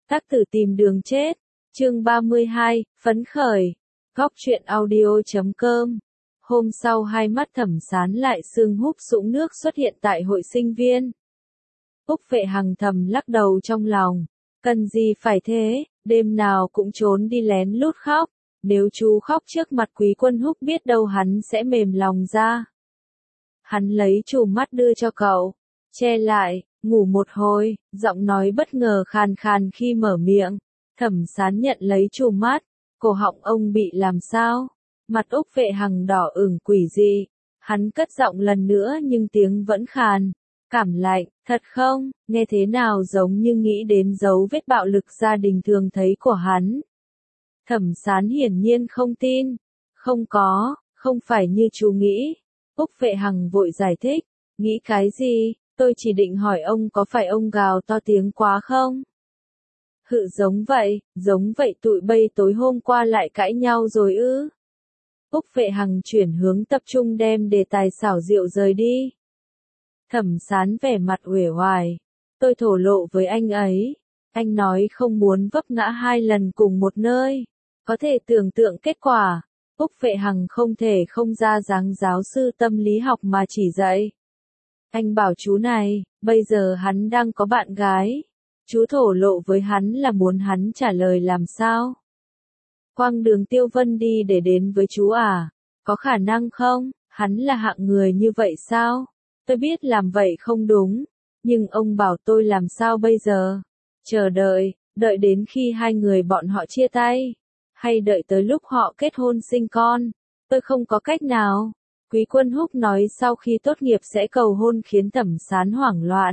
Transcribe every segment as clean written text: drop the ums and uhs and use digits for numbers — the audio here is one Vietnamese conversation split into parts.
Tác tử tìm đường chết. Chương 32, phấn khởi. Góc truyện audio.com. Hôm sau hai mắt Thẩm Sán lại sưng húp sũng nước xuất hiện tại hội sinh viên. Úc Vệ Hằng thầm lắc đầu trong lòng. Cần gì phải thế, đêm nào cũng trốn đi lén lút khóc. Nếu chú khóc trước mặt Quý Quân Húc biết đâu hắn sẽ mềm lòng ra. Hắn lấy chùm mắt đưa cho cậu. Che lại, ngủ một hồi, giọng nói bất ngờ khàn khàn khi mở miệng. Thẩm Sán nhận lấy chùm mắt. Cổ họng ông bị làm sao? Mặt Úc Vệ Hằng đỏ ửng quỷ dị. Hắn cất giọng lần nữa nhưng tiếng vẫn khàn. Cảm lạnh, thật không? Nghe thế nào giống như nghĩ đến dấu vết bạo lực gia đình thường thấy của hắn. Thẩm Sán hiển nhiên không tin. Không có, không phải như chú nghĩ. Úc Vệ Hằng vội giải thích. Nghĩ cái gì? Tôi chỉ định hỏi ông có phải ông gào to tiếng quá không? Hự giống vậy tụi bay tối hôm qua lại cãi nhau rồi ư? Úc Vệ Hằng chuyển hướng tập trung đem đề tài xảo diệu rời đi. Thẩm Sán vẻ mặt uể oải. Tôi thổ lộ với anh ấy. Anh nói không muốn vấp ngã hai lần cùng một nơi. Có thể tưởng tượng kết quả. Úc Vệ Hằng không thể không ra dáng giáo sư tâm lý học mà chỉ dạy. Anh bảo chú này, bây giờ hắn đang có bạn gái. Chú thổ lộ với hắn là muốn hắn trả lời làm sao? Quang Đường Tiêu Vân đi để đến với chú à? Có khả năng không? Hắn là hạng người như vậy sao? Tôi biết làm vậy không đúng, nhưng ông bảo tôi làm sao bây giờ? Chờ đợi đến khi hai người bọn họ chia tay, hay đợi tới lúc họ kết hôn sinh con? Tôi không có cách nào. Quý Quân Húc nói sau khi tốt nghiệp sẽ cầu hôn khiến Thẩm Sán hoảng loạn.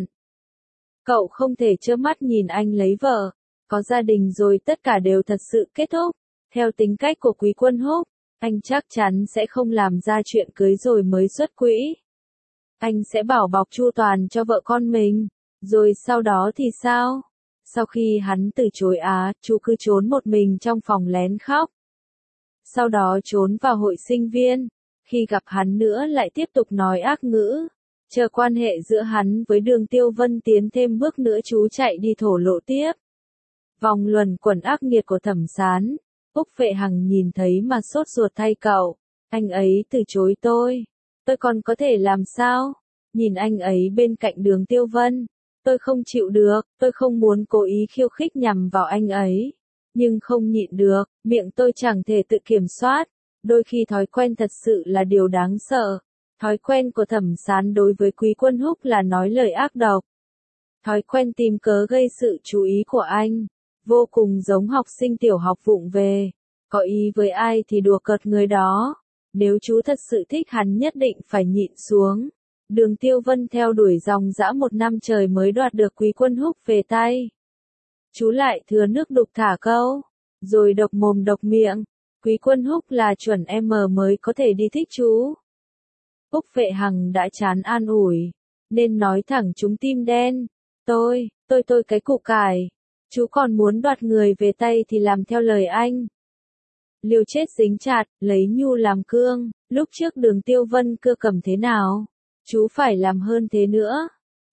Cậu không thể trơ mắt nhìn anh lấy vợ, có gia đình rồi tất cả đều thật sự kết thúc. Theo tính cách của Quý Quân Húc, anh chắc chắn sẽ không làm ra chuyện cưới rồi mới xuất quỹ. Anh sẽ bảo bọc chu toàn cho vợ con mình, rồi sau đó thì sao? Sau khi hắn từ chối chú cứ trốn một mình trong phòng lén khóc. Sau đó trốn vào hội sinh viên, khi gặp hắn nữa lại tiếp tục nói ác ngữ. Chờ quan hệ giữa hắn với Đường Tiêu Vân tiến thêm bước nữa chú chạy đi thổ lộ tiếp. Vòng luẩn quẩn ác nghiệt của Thẩm Sán. Úc Vệ Hằng nhìn thấy mà sốt ruột thay cậu. Anh ấy từ chối tôi còn có thể làm sao? Nhìn anh ấy bên cạnh Đường Tiêu Vân, tôi không chịu được, tôi không muốn cố ý khiêu khích nhằm vào anh ấy. Nhưng không nhịn được, miệng tôi chẳng thể tự kiểm soát. Đôi khi thói quen thật sự là điều đáng sợ. Thói quen của Thẩm Sán đối với Quý Quân Húc là nói lời ác độc. Thói quen tìm cớ gây sự chú ý của anh, vô cùng giống học sinh tiểu học vụng về. Có ý với ai thì đùa cợt người đó. Nếu chú thật sự thích hắn nhất định phải nhịn xuống. Đường Tiêu Vân theo đuổi dòng dã 1 năm trời mới đoạt được Quý Quân Húc về tay. Chú lại thừa nước đục thả câu, rồi độc mồm độc miệng. Quý Quân Húc là chuẩn M mới có thể đi thích chú. Úc Vệ Hằng đã chán an ủi, nên nói thẳng trúng tim đen. Tôi cái củ cải. Chú còn muốn đoạt người về tay thì làm theo lời anh. Liều chết dính chặt, lấy nhu làm cương. Lúc trước Đường Tiêu Vân cưa cầm thế nào? Chú phải làm hơn thế nữa.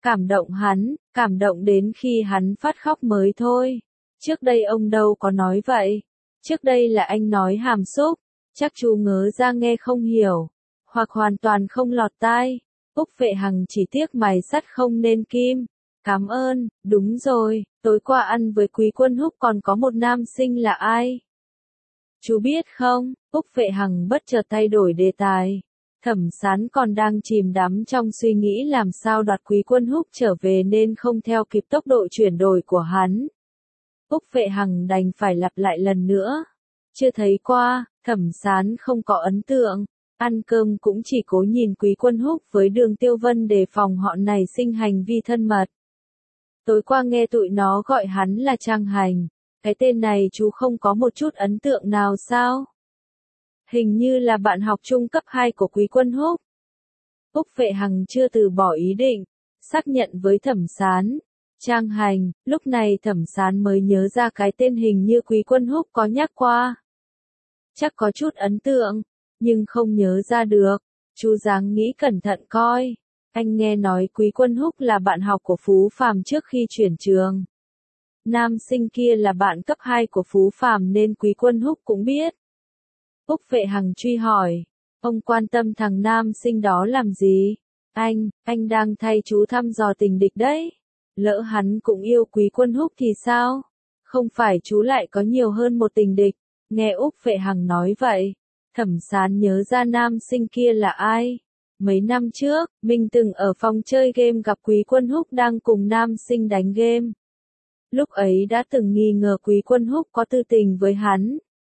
Cảm động đến khi hắn phát khóc mới thôi. Trước đây ông đâu có nói vậy. Trước đây là anh nói hàm xúc. Chắc chú ngớ ra nghe không hiểu, hoặc hoàn toàn không lọt tai. Úc Vệ Hằng chỉ tiếc mài sắt không nên kim. Cảm ơn, đúng rồi, tối qua ăn với Quý Quân Húc còn có một nam sinh là ai? Chú biết không? Úc Vệ Hằng bất chợt thay đổi đề tài. Thẩm Sán còn đang chìm đắm trong suy nghĩ làm sao đoạt Quý Quân Húc trở về nên không theo kịp tốc độ chuyển đổi của hắn. Úc Vệ Hằng đành phải lặp lại lần nữa. Chưa thấy qua, Thẩm Sán không có ấn tượng. Ăn cơm cũng chỉ cố nhìn Quý Quân Húc với Đường Tiêu Vân đề phòng họ nảy sinh hành vi thân mật. Tối qua nghe tụi nó gọi hắn là Trang Hành. Cái tên này chú không có một chút ấn tượng nào sao? Hình như là bạn học trung cấp 2 của Quý Quân Húc. Úc Vệ Hằng chưa từ bỏ ý định, xác nhận với Thẩm Sán. Trang Hành, lúc này Thẩm Sán mới nhớ ra cái tên hình như Quý Quân Húc có nhắc qua. Chắc có chút ấn tượng, nhưng không nhớ ra được. Chú dáng nghĩ cẩn thận coi. Anh nghe nói Quý Quân Húc là bạn học của Phú Phàm trước khi chuyển trường. Nam sinh kia là bạn cấp 2 của Phú Phàm nên Quý Quân Húc cũng biết. Úc Vệ Hằng truy hỏi, ông quan tâm thằng nam sinh đó làm gì? Anh đang thay chú thăm dò tình địch đấy. Lỡ hắn cũng yêu Quý Quân Húc thì sao? Không phải chú lại có nhiều hơn một tình địch. Nghe Úc Vệ Hằng nói vậy, Thẩm Sán nhớ ra nam sinh kia là ai. Mấy năm trước, mình từng ở phòng chơi game gặp Quý Quân Húc đang cùng nam sinh đánh game. Lúc ấy đã từng nghi ngờ Quý Quân Húc có tư tình với hắn.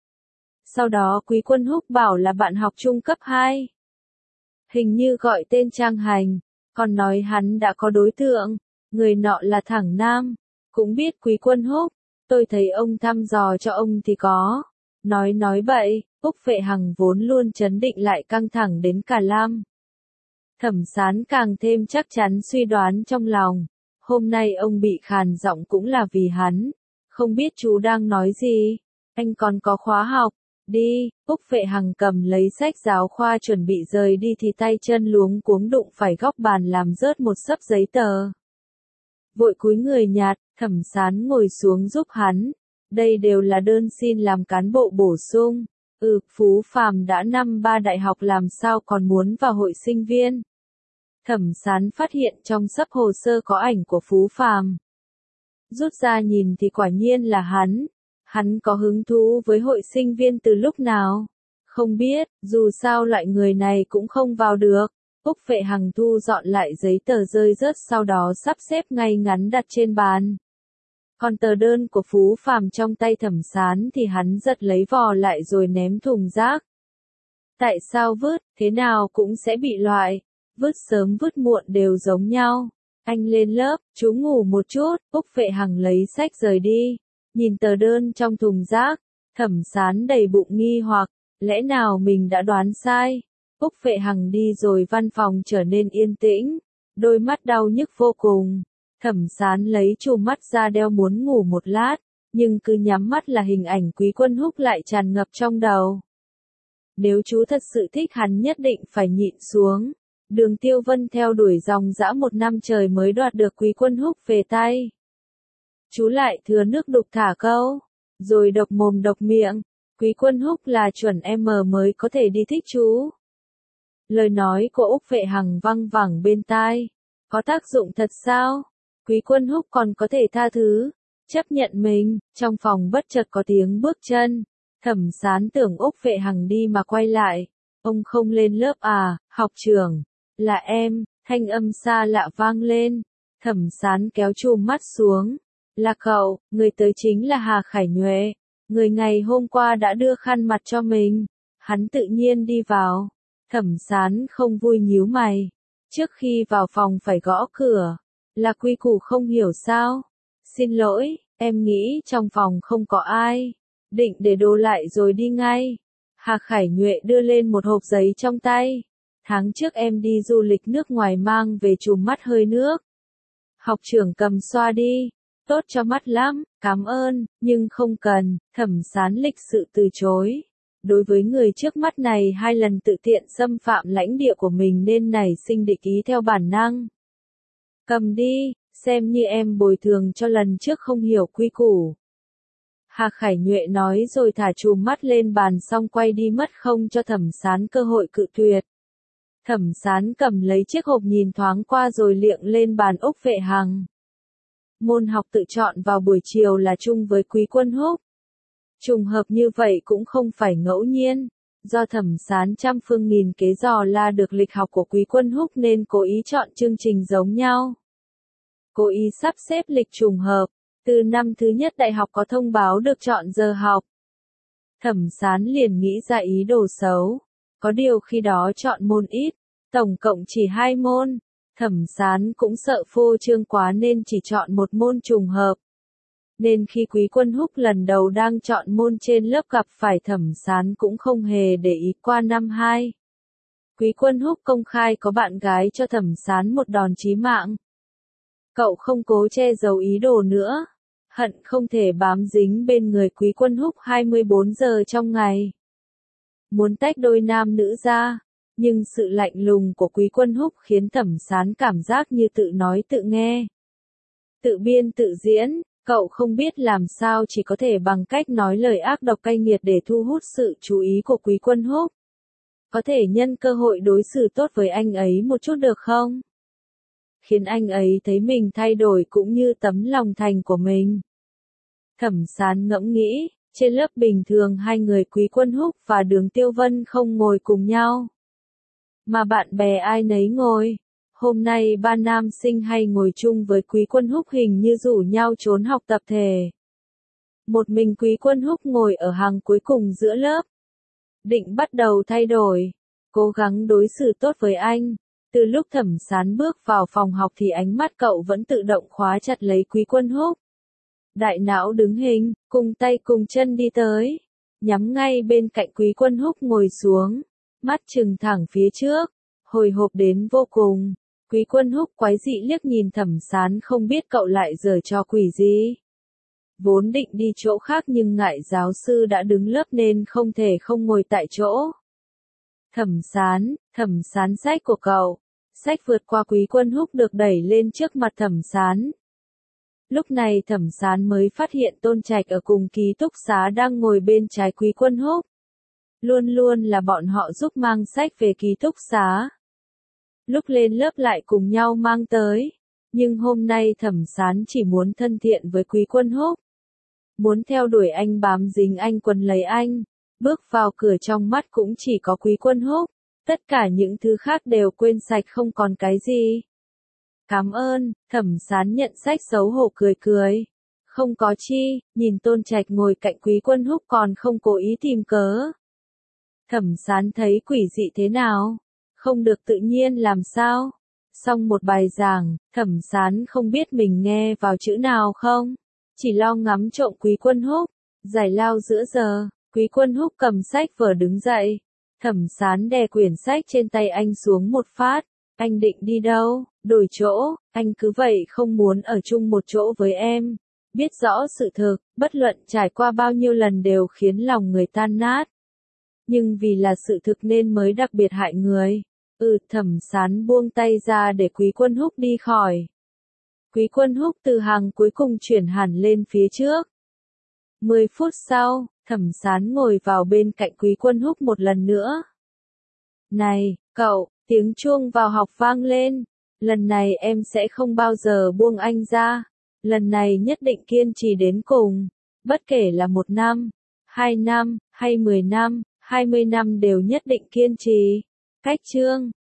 Sau đó Quý Quân Húc bảo là bạn học chung cấp 2. Hình như gọi tên Trang Hành, còn nói hắn đã có đối tượng, người nọ là thằng nam. Cũng biết Quý Quân Húc, tôi thấy ông thăm dò cho ông thì có. Nói bậy, Úc Vệ Hằng vốn luôn trấn định lại căng thẳng đến cả lam. Thẩm Sán càng thêm chắc chắn suy đoán trong lòng. Hôm nay ông bị khàn giọng cũng là vì hắn. Không biết chú đang nói gì? Anh còn có khóa học. Đi, Úc Vệ Hằng cầm lấy sách giáo khoa chuẩn bị rời đi thì tay chân luống cuống đụng phải góc bàn làm rớt một xấp giấy tờ. Vội cúi người nhặt, Thẩm Sán ngồi xuống giúp hắn. Đây đều là đơn xin làm cán bộ bổ sung. Phú Phàm đã năm 3 đại học làm sao còn muốn vào hội sinh viên. Thẩm Sán phát hiện trong xấp hồ sơ có ảnh của Phú Phàm. Rút ra nhìn thì quả nhiên là hắn. Hắn có hứng thú với hội sinh viên từ lúc nào? Không biết, dù sao loại người này cũng không vào được. Úc Vệ Hằng thu dọn lại giấy tờ rơi rớt sau đó sắp xếp ngay ngắn đặt trên bàn. Còn tờ đơn của Phú Phàm trong tay Thẩm Sán thì hắn giật lấy vò lại rồi ném thùng rác. Tại sao vứt, thế nào cũng sẽ bị loại. Vứt sớm vứt muộn đều giống nhau. Anh lên lớp, chú ngủ một chút, Úc Vệ Hằng lấy sách rời đi. Nhìn tờ đơn trong thùng rác, Thẩm Sán đầy bụng nghi hoặc, lẽ nào mình đã đoán sai? Úc Vệ Hằng đi rồi văn phòng trở nên yên tĩnh, đôi mắt đau nhức vô cùng. Thẩm Sán lấy chùm mắt ra đeo muốn ngủ một lát, nhưng cứ nhắm mắt là hình ảnh Quý Quân Húc lại tràn ngập trong đầu. Nếu chú thật sự thích hắn nhất định phải nhịn xuống. Đường Tiêu Vân theo đuổi dòng dã 1 năm trời mới đoạt được Quý Quân Húc về tay. Chú lại thừa nước đục thả câu, rồi độc mồm độc miệng. Quý Quân Húc là chuẩn M mới có thể đi thích chú. Lời nói của Úc Vệ Hằng văng vẳng bên tai. Có tác dụng thật sao? Quý Quân Húc còn có thể tha thứ, chấp nhận mình. Trong phòng bất chợt có tiếng bước chân. Thẩm Sán tưởng Úc Vệ Hằng đi mà quay lại. Ông không lên lớp à, học trưởng? Là em, thanh âm xa lạ vang lên. Thẩm Sán kéo chùm mắt xuống. Là cậu, người tới chính là Hà Khải Nhuệ. Người ngày hôm qua đã đưa khăn mặt cho mình. Hắn tự nhiên đi vào. Thẩm Sán không vui nhíu mày. Trước khi vào phòng phải gõ cửa. Là quy củ không hiểu sao? Xin lỗi, em nghĩ trong phòng không có ai. Định để đồ lại rồi đi ngay. Hà Khải Nhuệ đưa lên một hộp giấy trong tay. Tháng trước em đi du lịch nước ngoài mang về chùm mắt hơi nước. Học trưởng cầm xoa đi. Tốt cho mắt lắm, cảm ơn, nhưng không cần. Thẩm Sán lịch sự từ chối. Đối với người trước mắt này 2 lần tự tiện xâm phạm lãnh địa của mình nên nảy sinh địch ý theo bản năng. Cầm đi, xem như em bồi thường cho lần trước không hiểu quy củ. Hà Khải Nhuệ nói rồi thả chùm mắt lên bàn xong quay đi mất không cho Thẩm Sán cơ hội cự tuyệt. Thẩm Sán cầm lấy chiếc hộp nhìn thoáng qua rồi liệng lên bàn Úc Vệ Hằng. Môn học tự chọn vào buổi chiều là chung với Quý Quân Húc. Trùng hợp như vậy cũng không phải ngẫu nhiên. Do Thẩm Sán trăm phương nghìn kế dò la được lịch học của Quý Quân Húc nên cố ý chọn chương trình giống nhau. Cố ý sắp xếp lịch trùng hợp. Từ năm thứ nhất đại học có thông báo được chọn giờ học. Thẩm Sán liền nghĩ ra ý đồ xấu. Có điều khi đó chọn môn ít, tổng cộng chỉ 2 môn. Thẩm Sán cũng sợ phô trương quá nên chỉ chọn một môn trùng hợp. Nên khi Quý Quân Húc lần đầu đang chọn môn trên lớp gặp phải Thẩm Sán cũng không hề để ý. Qua năm 2, Quý Quân Húc công khai có bạn gái cho Thẩm Sán một đòn chí mạng. Cậu không cố che giấu ý đồ nữa. Hận không thể bám dính bên người Quý Quân Húc 24 giờ trong ngày. Muốn tách đôi nam nữ ra. Nhưng sự lạnh lùng của Quý Quân Húc khiến Thẩm Sán cảm giác như tự nói tự nghe. Tự biên tự diễn, Cậu không biết làm sao chỉ có thể bằng cách nói lời ác độc cay nghiệt để thu hút sự chú ý của Quý Quân Húc. Có thể nhân cơ hội đối xử tốt với anh ấy một chút được không? Khiến anh ấy thấy mình thay đổi cũng như tấm lòng thành của mình. Thẩm Sán ngẫm nghĩ, trên lớp bình thường hai người Quý Quân Húc và Đường Tiêu Vân không ngồi cùng nhau. Mà bạn bè ai nấy ngồi. Hôm nay ba nam sinh hay ngồi chung với Quý Quân Húc hình như rủ nhau trốn học tập thể. Một mình Quý Quân Húc ngồi ở hàng cuối cùng giữa lớp. Định bắt đầu thay đổi, cố gắng đối xử tốt với anh. Từ lúc Thẩm Sán bước vào phòng học thì ánh mắt cậu vẫn tự động khóa chặt lấy Quý Quân Húc. Đại não đứng hình, cùng tay cùng chân đi tới, nhắm ngay bên cạnh Quý Quân Húc ngồi xuống, mắt trừng thẳng phía trước, hồi hộp đến vô cùng. Quý Quân Húc quái dị liếc nhìn Thẩm Sán không biết cậu lại giở trò quỷ gì. Vốn định đi chỗ khác nhưng ngại giáo sư đã đứng lớp nên không thể không ngồi tại chỗ. Thẩm Sán sách của cậu. Sách vượt qua Quý Quân Húc được đẩy lên trước mặt Thẩm Sán. Lúc này Thẩm Sán mới phát hiện Tôn Trạch ở cùng ký túc xá đang ngồi bên trái Quý Quân Húc. Luôn luôn là bọn họ giúp mang sách về ký túc xá. Lúc lên lớp lại cùng nhau mang tới. Nhưng hôm nay Thẩm Sán chỉ muốn thân thiện với Quý Quân Húc. Muốn theo đuổi anh bám dính anh quấn lấy anh. Bước vào cửa trong mắt cũng chỉ có Quý Quân Húc. Tất cả những thứ khác đều quên sạch không còn cái gì. Cảm ơn, Thẩm Sán nhận sách xấu hổ cười cười. Không có chi, nhìn Tôn Trạch ngồi cạnh Quý Quân Húc còn không cố ý tìm cớ. Thẩm Sán thấy quỷ dị thế nào? Không được tự nhiên làm sao? Xong một bài giảng, Thẩm Sán không biết mình nghe vào chữ nào không? Chỉ lo ngắm trộm Quý Quân Húc. Giải lao giữa giờ, Quý Quân Húc cầm sách vở đứng dậy. Thẩm Sán đè quyển sách trên tay anh xuống một phát. Anh định đi đâu? Đổi chỗ, anh cứ vậy không muốn ở chung một chỗ với em. Biết rõ sự thực, bất luận trải qua bao nhiêu lần đều khiến lòng người tan nát. Nhưng vì là sự thực nên mới đặc biệt hại người. Thẩm Sán buông tay ra để Quý Quân Húc đi khỏi. Quý Quân Húc từ hàng cuối cùng chuyển hẳn lên phía trước. 10 phút sau, Thẩm Sán ngồi vào bên cạnh Quý Quân Húc một lần nữa. Này, cậu, tiếng chuông vào học vang lên. Lần này em sẽ không bao giờ buông anh ra. Lần này nhất định kiên trì đến cùng. Bất kể là 1 năm, 2 năm, hay 10 năm, 20 năm đều nhất định kiên trì. Cách chương